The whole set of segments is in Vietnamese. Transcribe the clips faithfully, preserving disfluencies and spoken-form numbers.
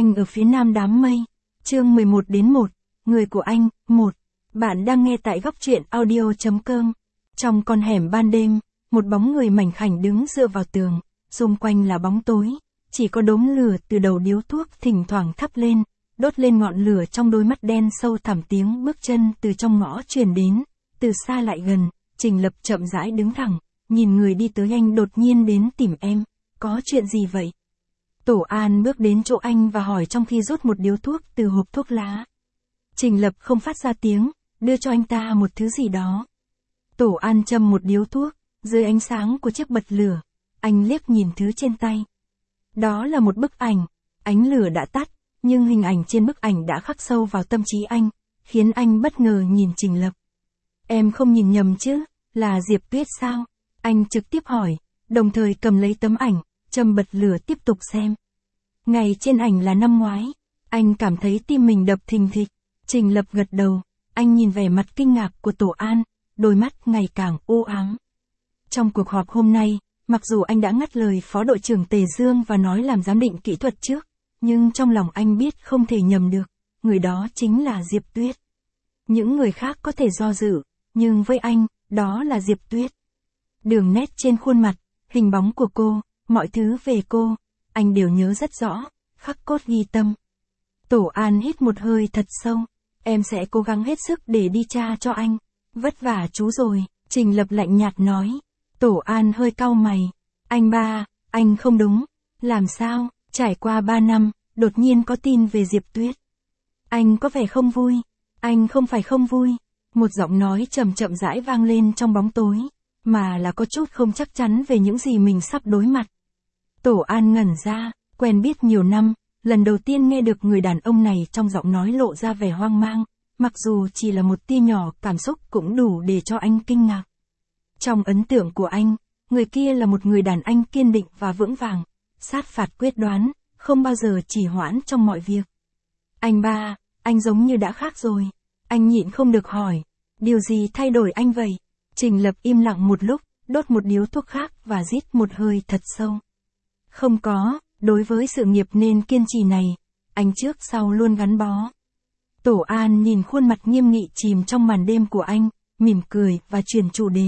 Anh ở phía nam đám mây. Chương mười một đến một. Người của anh. một. Bạn đang nghe tại góc truyện audio.com. Trong con hẻm ban đêm, một bóng người mảnh khảnh đứng dựa vào tường, xung quanh là bóng tối, chỉ có đốm lửa từ đầu điếu thuốc thỉnh thoảng thắp lên, đốt lên ngọn lửa trong đôi mắt đen sâu thẳm. Tiếng bước chân từ trong ngõ truyền đến, từ xa lại gần. Trình Lập chậm rãi đứng thẳng, nhìn người đi tới. Anh đột nhiên đến tìm em, có chuyện gì vậy? Tổ An bước đến chỗ anh và hỏi trong khi rút một điếu thuốc từ hộp thuốc lá. Trình Lập không phát ra tiếng, đưa cho anh ta một thứ gì đó. Tổ An châm một điếu thuốc, dưới ánh sáng của chiếc bật lửa, anh liếc nhìn thứ trên tay. Đó là một bức ảnh, ánh lửa đã tắt, nhưng hình ảnh trên bức ảnh đã khắc sâu vào tâm trí anh, khiến anh bất ngờ nhìn Trình Lập. Em không nhìn nhầm chứ, là Diệp Tuyết sao? Anh trực tiếp hỏi, đồng thời cầm lấy tấm ảnh, châm bật lửa tiếp tục xem. Ngày trên ảnh là năm ngoái, anh cảm thấy tim mình đập thình thịch. Trình Lập gật đầu, anh nhìn vẻ mặt kinh ngạc của Tổ An, đôi mắt ngày càng u ám. Trong cuộc họp hôm nay, mặc dù anh đã ngắt lời Phó đội trưởng Tề Dương và nói làm giám định kỹ thuật trước, nhưng trong lòng anh biết không thể nhầm được, người đó chính là Diệp Tuyết. Những người khác có thể do dự, nhưng với anh, đó là Diệp Tuyết. Đường nét trên khuôn mặt, hình bóng của cô, mọi thứ về cô, anh đều nhớ rất rõ, khắc cốt ghi tâm. Tổ An hít một hơi thật sâu, em sẽ cố gắng hết sức để đi tra cho anh. Vất vả chú rồi, Trình Lập lạnh nhạt nói. Tổ An hơi cau mày, anh ba, anh không đúng, làm sao, trải qua ba năm, đột nhiên có tin về Diệp Tuyết. Anh có vẻ không vui, anh không phải không vui, một giọng nói chậm chậm rãi vang lên trong bóng tối, mà là có chút không chắc chắn về những gì mình sắp đối mặt. Tổ An ngẩn ra, quen biết nhiều năm, lần đầu tiên nghe được người đàn ông này trong giọng nói lộ ra vẻ hoang mang, mặc dù chỉ là một tia nhỏ cảm xúc cũng đủ để cho anh kinh ngạc. Trong ấn tượng của anh, người kia là một người đàn anh kiên định và vững vàng, sát phạt quyết đoán, không bao giờ trì hoãn trong mọi việc. Anh ba, anh giống như đã khác rồi. Anh nhịn không được hỏi, điều gì thay đổi anh vậy? Trình Lập im lặng một lúc, đốt một điếu thuốc khác và rít một hơi thật sâu. Không có, đối với sự nghiệp nên kiên trì này, anh trước sau luôn gắn bó. Tổ An nhìn khuôn mặt nghiêm nghị chìm trong màn đêm của anh, mỉm cười và chuyển chủ đề.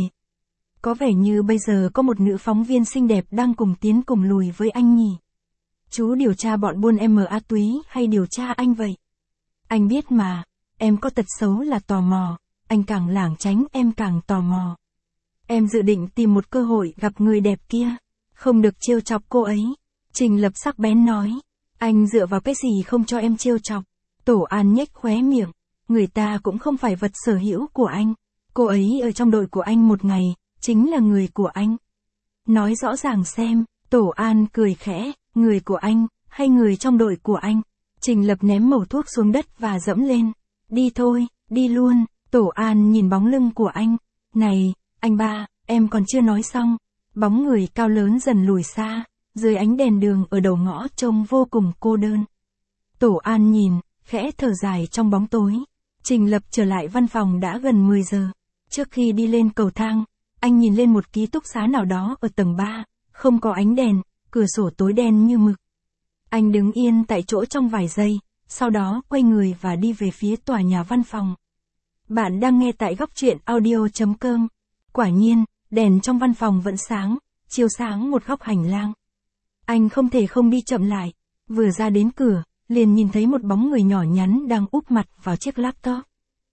Có vẻ như bây giờ có một nữ phóng viên xinh đẹp đang cùng tiến cùng lùi với anh nhỉ? Chú điều tra bọn buôn ma túy hay điều tra anh vậy? Anh biết mà, em có tật xấu là tò mò, anh càng lảng tránh em càng tò mò. Em dự định tìm một cơ hội gặp người đẹp kia, không được trêu chọc cô ấy. Trình Lập sắc bén nói, anh dựa vào cái gì không cho em trêu chọc? Tổ An nhếch khóe miệng, người ta cũng không phải vật sở hữu của anh, cô ấy ở trong đội của anh một ngày, chính là người của anh. Nói rõ ràng xem, Tổ An cười khẽ, người của anh, hay người trong đội của anh? Trình Lập ném mẩu thuốc xuống đất và dẫm lên, đi thôi, đi luôn. Tổ An nhìn bóng lưng của anh, này, anh ba, em còn chưa nói xong. Bóng người cao lớn dần lùi xa, dưới ánh đèn đường ở đầu ngõ trông vô cùng cô đơn. Tổ An nhìn, khẽ thở dài trong bóng tối. Trình Lập trở lại văn phòng đã gần mười giờ. Trước khi đi lên cầu thang, anh nhìn lên một ký túc xá nào đó ở tầng ba, không có ánh đèn, cửa sổ tối đen như mực. Anh đứng yên tại chỗ trong vài giây, sau đó quay người và đi về phía tòa nhà văn phòng. Bạn đang nghe tại góc truyện audio.com. Quả nhiên, đèn trong văn phòng vẫn sáng, chiếu sáng một góc hành lang. Anh không thể không đi chậm lại, vừa ra đến cửa, liền nhìn thấy một bóng người nhỏ nhắn đang úp mặt vào chiếc laptop.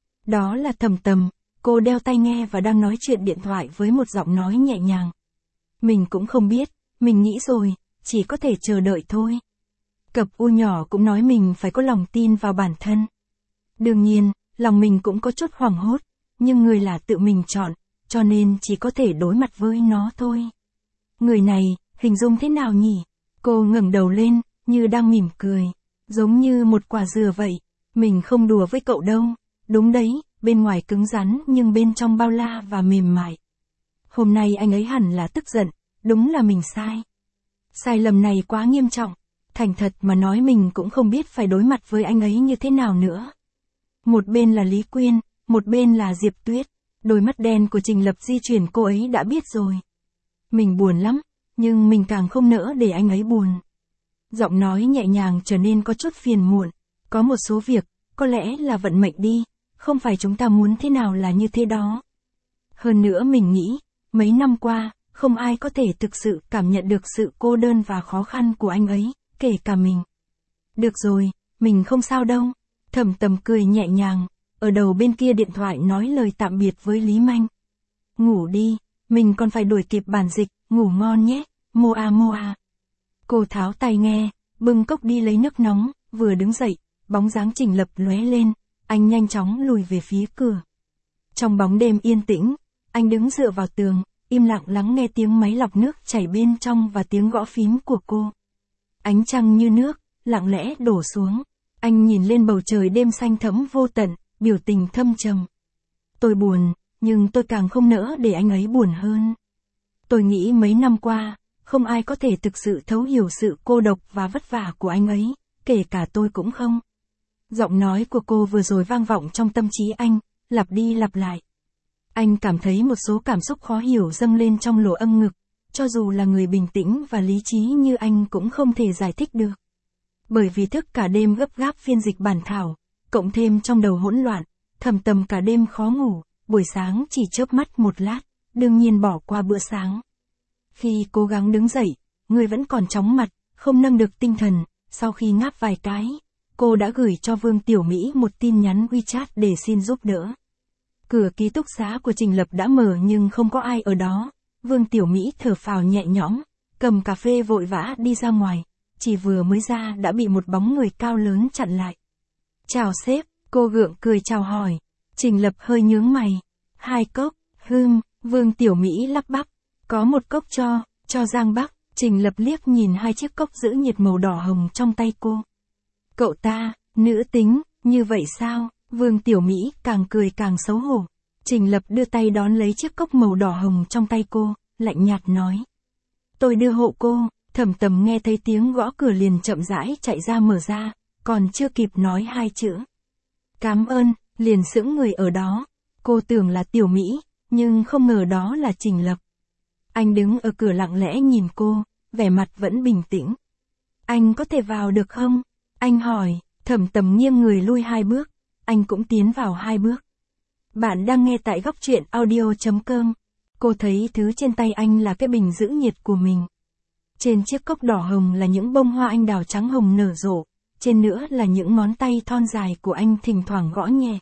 Đó là Thầm Tầm, cô đeo tai nghe và đang nói chuyện điện thoại với một giọng nói nhẹ nhàng. Mình cũng không biết, mình nghĩ rồi, chỉ có thể chờ đợi thôi. Cặp u nhỏ cũng nói mình phải có lòng tin vào bản thân. Đương nhiên, lòng mình cũng có chút hoảng hốt, nhưng người là tự mình chọn, cho nên chỉ có thể đối mặt với nó thôi. Người này, hình dung thế nào nhỉ? Cô ngẩng đầu lên, như đang mỉm cười, giống như một quả dừa vậy. Mình không đùa với cậu đâu, đúng đấy, bên ngoài cứng rắn nhưng bên trong bao la và mềm mại. Hôm nay anh ấy hẳn là tức giận, đúng là mình sai. Sai lầm này quá nghiêm trọng, thành thật mà nói mình cũng không biết phải đối mặt với anh ấy như thế nào nữa. Một bên là Lý Quyên, một bên là Diệp Tuyết, đôi mắt đen của Trình Lập di chuyển cô ấy đã biết rồi. Mình buồn lắm, nhưng mình càng không nỡ để anh ấy buồn. Giọng nói nhẹ nhàng trở nên có chút phiền muộn. Có một số việc, có lẽ là vận mệnh đi, không phải chúng ta muốn thế nào là như thế đó. Hơn nữa mình nghĩ, mấy năm qua, không ai có thể thực sự cảm nhận được sự cô đơn và khó khăn của anh ấy, kể cả mình. Được rồi, mình không sao đâu. Thẩm Tầm cười nhẹ nhàng, ở đầu bên kia điện thoại nói lời tạm biệt với Lý Manh. Ngủ đi, mình còn phải đuổi kịp bản dịch, ngủ ngon nhé, Moa Moa. Cô tháo tai nghe, bưng cốc đi lấy nước nóng, vừa đứng dậy, bóng dáng Trình Lập lóe lên, anh nhanh chóng lùi về phía cửa. Trong bóng đêm yên tĩnh, anh đứng dựa vào tường, im lặng lắng nghe tiếng máy lọc nước chảy bên trong và tiếng gõ phím của cô. Ánh trăng như nước, lặng lẽ đổ xuống. Anh nhìn lên bầu trời đêm xanh thẫm vô tận, biểu tình thâm trầm. Tôi buồn, nhưng tôi càng không nỡ để anh ấy buồn hơn. Tôi nghĩ mấy năm qua, không ai có thể thực sự thấu hiểu sự cô độc và vất vả của anh ấy, kể cả tôi cũng không. Giọng nói của cô vừa rồi vang vọng trong tâm trí anh, lặp đi lặp lại. Anh cảm thấy một số cảm xúc khó hiểu dâng lên trong lỗ âm ngực, cho dù là người bình tĩnh và lý trí như anh cũng không thể giải thích được. Bởi vì thức cả đêm gấp gáp phiên dịch bản thảo, cộng thêm trong đầu hỗn loạn, Thầm Tầm cả đêm khó ngủ, buổi sáng chỉ chớp mắt một lát, đương nhiên bỏ qua bữa sáng. Khi cố gắng đứng dậy, người vẫn còn chóng mặt, không nâng được tinh thần, sau khi ngáp vài cái, cô đã gửi cho Vương Tiểu Mỹ một tin nhắn WeChat để xin giúp đỡ. Cửa ký túc xá của Trình Lập đã mở nhưng không có ai ở đó, Vương Tiểu Mỹ thở phào nhẹ nhõm, cầm cà phê vội vã đi ra ngoài, chỉ vừa mới ra đã bị một bóng người cao lớn chặn lại. Chào sếp, cô gượng cười chào hỏi, Trình Lập hơi nhướng mày, hai cốc, hừm, Vương Tiểu Mỹ lắp bắp, có một cốc cho, cho Giang Bắc, Trình Lập liếc nhìn hai chiếc cốc giữ nhiệt màu đỏ hồng trong tay cô. Cậu ta, nữ tính, như vậy sao? Vương Tiểu Mỹ càng cười càng xấu hổ. Trình Lập đưa tay đón lấy chiếc cốc màu đỏ hồng trong tay cô, lạnh nhạt nói. Tôi đưa hộ cô. Thẩm Tầm nghe thấy tiếng gõ cửa liền chậm rãi chạy ra mở ra, còn chưa kịp nói hai chữ. Cảm ơn, liền sững người ở đó. Cô tưởng là Tiểu Mỹ, nhưng không ngờ đó là Trình Lập. Anh đứng ở cửa lặng lẽ nhìn cô, vẻ mặt vẫn bình tĩnh. Anh có thể vào được không? Anh hỏi. Thẩm Tầm nghiêng người lui hai bước, anh cũng tiến vào hai bước. Bạn đang nghe tại góc truyện audio chấm com. Cô thấy thứ trên tay anh là cái bình giữ nhiệt của mình. Trên chiếc cốc đỏ hồng là những bông hoa anh đào trắng hồng nở rộ, trên nữa là những ngón tay thon dài của anh thỉnh thoảng gõ nhẹ.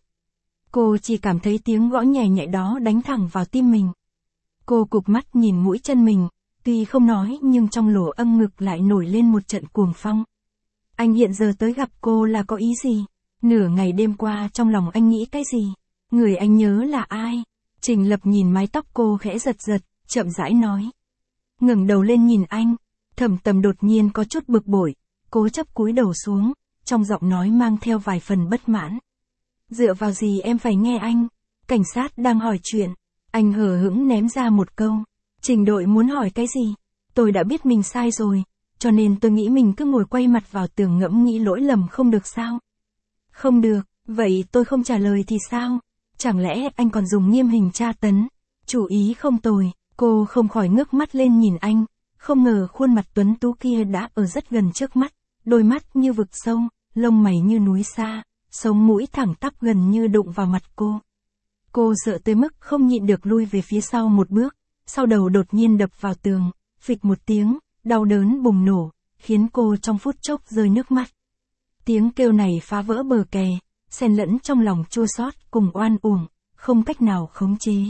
Cô chỉ cảm thấy tiếng gõ nhẹ nhẹ đó đánh thẳng vào tim mình. Cô cụp mắt nhìn mũi chân mình, tuy không nói nhưng trong lỗ âm ngực lại nổi lên một trận cuồng phong. Anh hiện giờ tới gặp cô là có ý gì? Nửa ngày đêm qua trong lòng anh nghĩ cái gì? Người anh nhớ là ai? Trình Lập nhìn mái tóc cô khẽ giật giật, chậm rãi nói. Ngẩng đầu lên nhìn anh, Thẩm Tầm đột nhiên có chút bực bội, cố chấp cúi đầu xuống, trong giọng nói mang theo vài phần bất mãn. Dựa vào gì em phải nghe anh? Cảnh sát đang hỏi chuyện. Anh hờ hững ném ra một câu. Trình đội muốn hỏi cái gì? Tôi đã biết mình sai rồi, cho nên tôi nghĩ mình cứ ngồi quay mặt vào tường ngẫm nghĩ lỗi lầm không được sao? Không được, vậy tôi không trả lời thì sao? Chẳng lẽ anh còn dùng nghiêm hình tra tấn? Chủ ý không tồi, cô không khỏi ngước mắt lên nhìn anh, không ngờ khuôn mặt tuấn tú kia đã ở rất gần trước mắt, đôi mắt như vực sâu, lông mày như núi xa, sống mũi thẳng tắp gần như đụng vào mặt cô. Cô sợ tới mức không nhịn được lui về phía sau một bước, sau đầu đột nhiên đập vào tường, phịch một tiếng, đau đớn bùng nổ, khiến cô trong phút chốc rơi nước mắt. Tiếng kêu này phá vỡ bờ kè, xen lẫn trong lòng chua xót cùng oan uổng, không cách nào khống chế.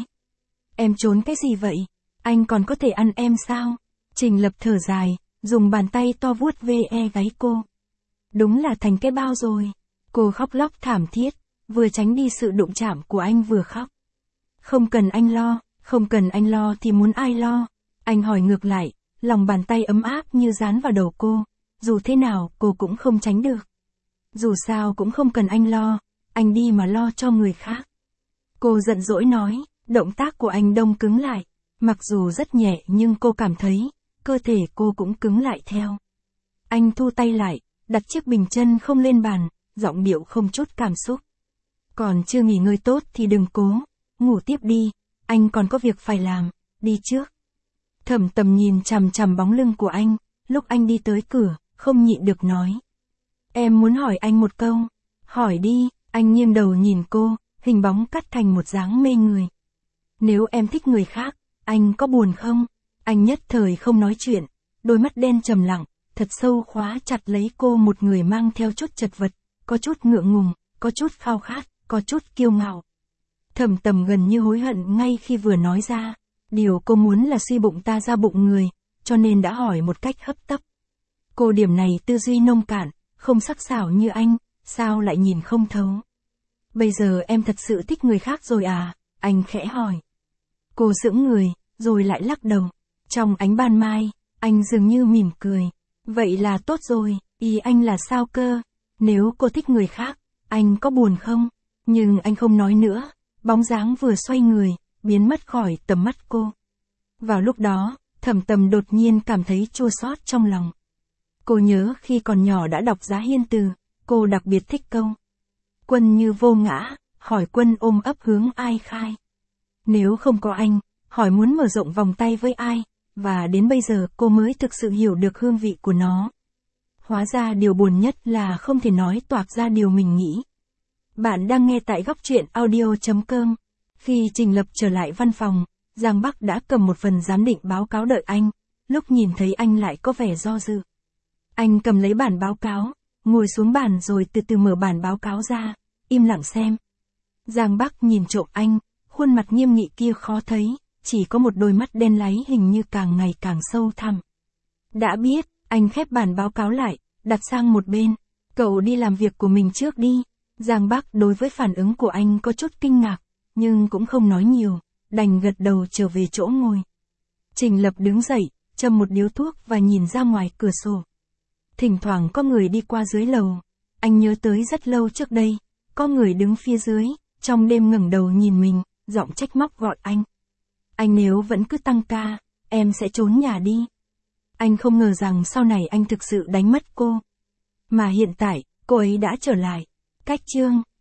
Em trốn cái gì vậy? Anh còn có thể ăn em sao? Trình Lập thở dài, dùng bàn tay to vuốt ve gáy cô. Đúng là thành cái bao rồi. Cô khóc lóc thảm thiết, vừa tránh đi sự đụng chạm của anh vừa khóc. Không cần anh lo, không cần anh lo thì muốn ai lo? Anh hỏi ngược lại, lòng bàn tay ấm áp như dán vào đầu cô, dù thế nào cô cũng không tránh được. Dù sao cũng không cần anh lo, anh đi mà lo cho người khác. Cô giận dỗi nói, động tác của anh đông cứng lại, mặc dù rất nhẹ nhưng cô cảm thấy, cơ thể cô cũng cứng lại theo. Anh thu tay lại, đặt chiếc bình chân không lên bàn, giọng điệu không chút cảm xúc. Còn chưa nghỉ ngơi tốt thì đừng cố, ngủ tiếp đi, anh còn có việc phải làm, đi trước. Thẩm Tầm nhìn chằm chằm bóng lưng của anh, lúc anh đi tới cửa, không nhịn được nói. Em muốn hỏi anh một câu. Hỏi đi, anh nghiêng đầu nhìn cô, hình bóng cắt thành một dáng mê người. Nếu em thích người khác, anh có buồn không? Anh nhất thời không nói chuyện, đôi mắt đen trầm lặng, thật sâu khóa chặt lấy cô, một người mang theo chút chật vật, có chút ngượng ngùng, có chút khao khát, có chút kiêu ngạo. Thẩm Tầm gần như hối hận ngay khi vừa nói ra, điều cô muốn là suy bụng ta ra bụng người, cho nên đã hỏi một cách hấp tấp. Cô điểm này tư duy nông cạn, không sắc sảo như anh, sao lại nhìn không thấu? Bây giờ em thật sự thích người khác rồi à? Anh khẽ hỏi. Cô sững người, rồi lại lắc đầu. Trong ánh ban mai, anh dường như mỉm cười. Vậy là tốt rồi, ý anh là sao cơ? Nếu cô thích người khác, anh có buồn không? Nhưng anh không nói nữa, bóng dáng vừa xoay người, biến mất khỏi tầm mắt cô. Vào lúc đó, Thẩm Tầm đột nhiên cảm thấy chua xót trong lòng. Cô nhớ khi còn nhỏ đã đọc Giá Hiên Từ, cô đặc biệt thích câu. Quân như vô ngã, hỏi quân ôm ấp hướng ai khai. Nếu không có anh, hỏi muốn mở rộng vòng tay với ai, và đến bây giờ cô mới thực sự hiểu được hương vị của nó. Hóa ra điều buồn nhất là không thể nói toạc ra điều mình nghĩ. Bạn đang nghe tại góc truyện audio chấm com. Khi Trình Lập trở lại văn phòng, Giang Bắc đã cầm một phần giám định báo cáo đợi anh, lúc nhìn thấy anh lại có vẻ do dự. Anh cầm lấy bản báo cáo, ngồi xuống bàn rồi từ từ mở bản báo cáo ra, im lặng xem. Giang Bắc nhìn trộm anh, khuôn mặt nghiêm nghị kia khó thấy, chỉ có một đôi mắt đen láy hình như càng ngày càng sâu thẳm. Đã biết, anh khép bản báo cáo lại, đặt sang một bên. Cậu đi làm việc của mình trước đi. Giang Bắc đối với phản ứng của anh có chút kinh ngạc, nhưng cũng không nói nhiều, đành gật đầu trở về chỗ ngồi. Trình Lập đứng dậy, châm một điếu thuốc và nhìn ra ngoài cửa sổ. Thỉnh thoảng có người đi qua dưới lầu. Anh nhớ tới rất lâu trước đây, có người đứng phía dưới, trong đêm ngẩng đầu nhìn mình, giọng trách móc gọi anh. Anh nếu vẫn cứ tăng ca, em sẽ trốn nhà đi. Anh không ngờ rằng sau này anh thực sự đánh mất cô. Mà hiện tại, cô ấy đã trở lại. Cách chương